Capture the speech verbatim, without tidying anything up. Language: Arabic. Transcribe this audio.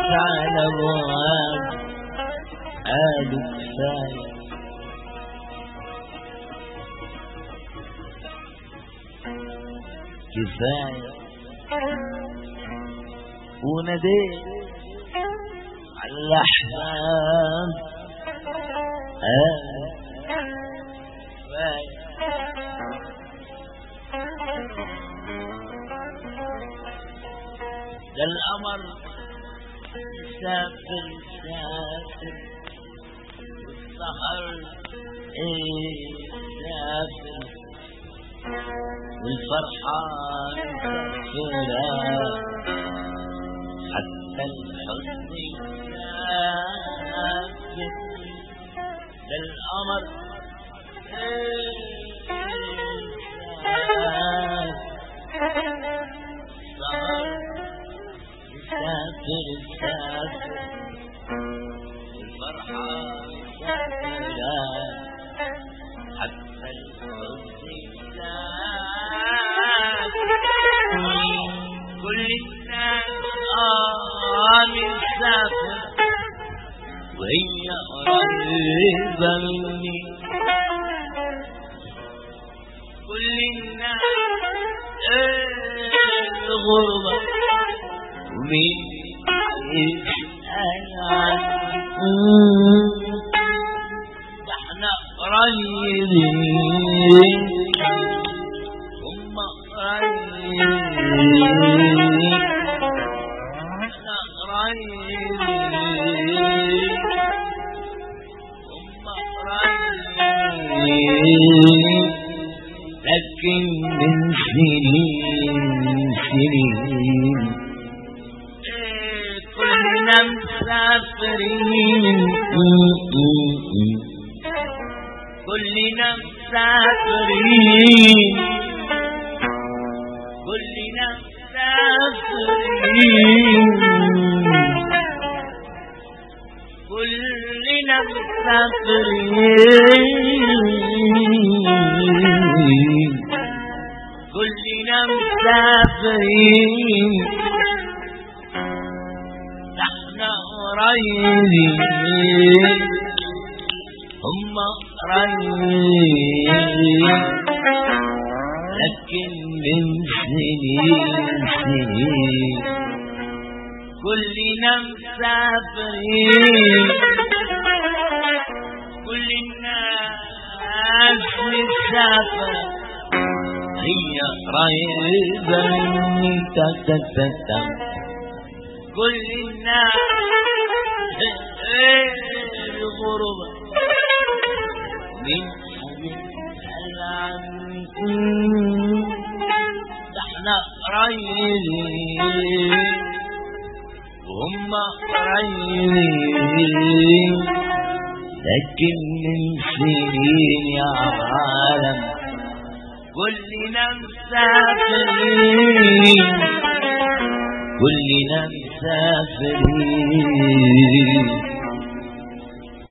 على ابواب قالوا كفايه كفايه وناديت على الاحلام قالوا كفايه ده القمر سافر سافر والسهر ايه سافر والفرحة مسافرة حتى الحزن سافر ده القمر ايه سافر سافر سافر الفرحة مسافرة حتى الحزن سافر كل الناس آه مسافر وهي قريبة مني كل الناس الغربة ومين يسأل عني ده احنا قريبين هم قريبين احنا قريبين هم قريبين لكن من سنين سنين كلنا مسافرين كلنا مسافرين كلنا مسافرين كلنا مسافرين كلنا مسافرين احنا قريبين هم قريبين لكن من سنين سنين كلنا مسافرين كل الناس مسافرة هي قريبة مني تتتتا كل الناس الغربة من يسأل عنكم ده احنا قريبين وهم قريبين لكن من سنين يا عالم كلنا مسافرين كلنا مسافرين